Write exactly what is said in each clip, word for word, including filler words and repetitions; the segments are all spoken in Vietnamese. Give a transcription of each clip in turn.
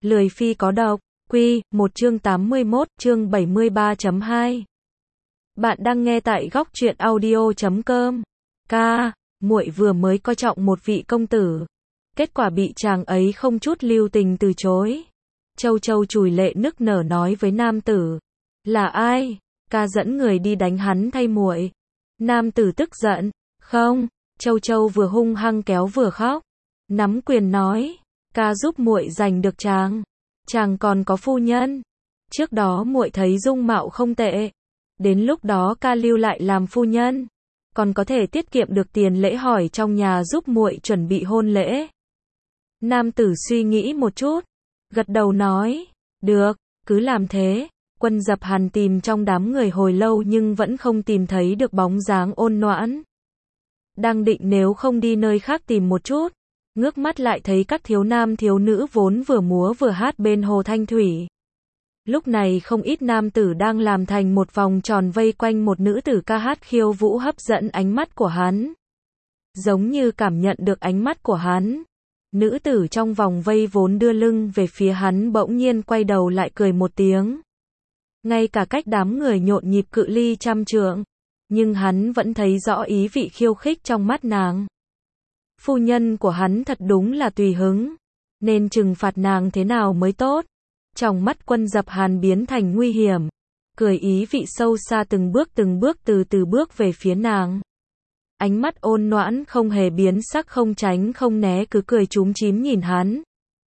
Lười phi có độc, Quy, một chương tám mươi mốt, chương bảy mươi ba chấm hai. Bạn đang nghe tại góc truyện audio chấm com. Ca, muội vừa mới coi trọng một vị công tử, kết quả bị chàng ấy không chút lưu tình từ chối. Châu Châu chùi lệ nức nở nói với nam tử, là ai? Ca dẫn người đi đánh hắn thay muội. Nam tử tức giận, không. Châu Châu vừa hung hăng kéo vừa khóc, nắm quyền nói, ca giúp muội giành được chàng. Chàng còn có phu nhân. Trước đó muội thấy dung mạo không tệ, đến lúc đó ca lưu lại làm phu nhân, còn có thể tiết kiệm được tiền lễ hỏi trong nhà giúp muội chuẩn bị hôn lễ. Nam tử suy nghĩ một chút, gật đầu nói, được, cứ làm thế. Quân Dập Hàn tìm trong đám người hồi lâu nhưng vẫn không tìm thấy được bóng dáng Ôn Noãn. Đang định nếu không đi nơi khác tìm một chút, ngước mắt lại thấy các thiếu nam thiếu nữ vốn vừa múa vừa hát bên hồ Thanh Thủy. Lúc này không ít nam tử đang làm thành một vòng tròn vây quanh một nữ tử ca hát khiêu vũ hấp dẫn ánh mắt của hắn. Giống như cảm nhận được ánh mắt của hắn, nữ tử trong vòng vây vốn đưa lưng về phía hắn bỗng nhiên quay đầu lại cười một tiếng. Ngay cả cách đám người nhộn nhịp cự ly trăm trượng, nhưng hắn vẫn thấy rõ ý vị khiêu khích trong mắt nàng. Phu nhân của hắn thật đúng là tùy hứng, nên trừng phạt nàng thế nào mới tốt. Trong mắt Quân Dập Hàn biến thành nguy hiểm, cười ý vị sâu xa từng bước từng bước từ từ bước về phía nàng. Ánh mắt Ôn Noãn không hề biến sắc không tránh không né cứ cười chúm chím nhìn hắn.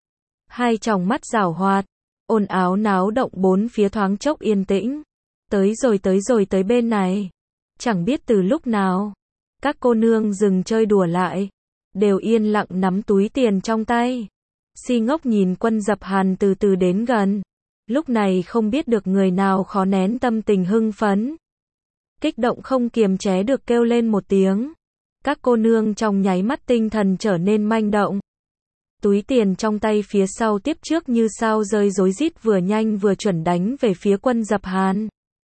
Hai tròng mắt giảo hoạt, ồn ào náo động bốn phía thoáng chốc yên tĩnh. Tới rồi tới rồi tới bên này. Chẳng biết từ lúc nào, các cô nương dừng chơi đùa lại, đều yên lặng nắm túi tiền trong tay. Si ngốc nhìn Quân Dập Hàn từ từ đến gần. Lúc này không biết được người nào khó nén tâm tình hưng phấn, kích động không kiềm chế được kêu lên một tiếng. Các cô nương trong nháy mắt tinh thần trở nên manh động. Túi tiền trong tay phía sau tiếp trước như sao rơi rối rít vừa nhanh vừa chuẩn đánh về phía Quân Dập Hàn.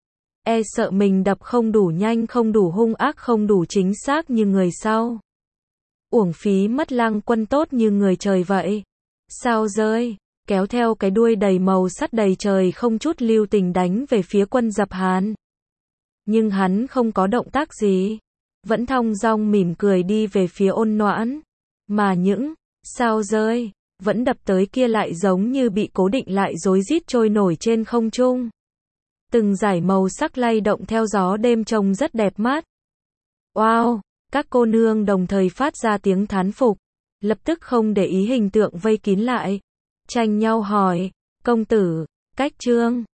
E sợ mình đập không đủ nhanh không đủ hung ác không đủ chính xác như người sau. Uổng phí mất Lang Quân tốt như người trời vậy. Sao rơi, kéo theo cái đuôi đầy màu sắt đầy trời không chút lưu tình đánh về phía Quân Dập Hàn. Nhưng hắn không có động tác gì, vẫn thong dong mỉm cười đi về phía Ôn Noãn. Mà những sao rơi vẫn đập tới kia lại giống như bị cố định lại rối rít trôi nổi trên không trung. Từng dải màu sắc lay động theo gió đêm trông rất đẹp mắt. Wow, các cô nương đồng thời phát ra tiếng thán phục, lập tức không để ý hình tượng vây kín lại, tranh nhau hỏi, công tử, cách trương.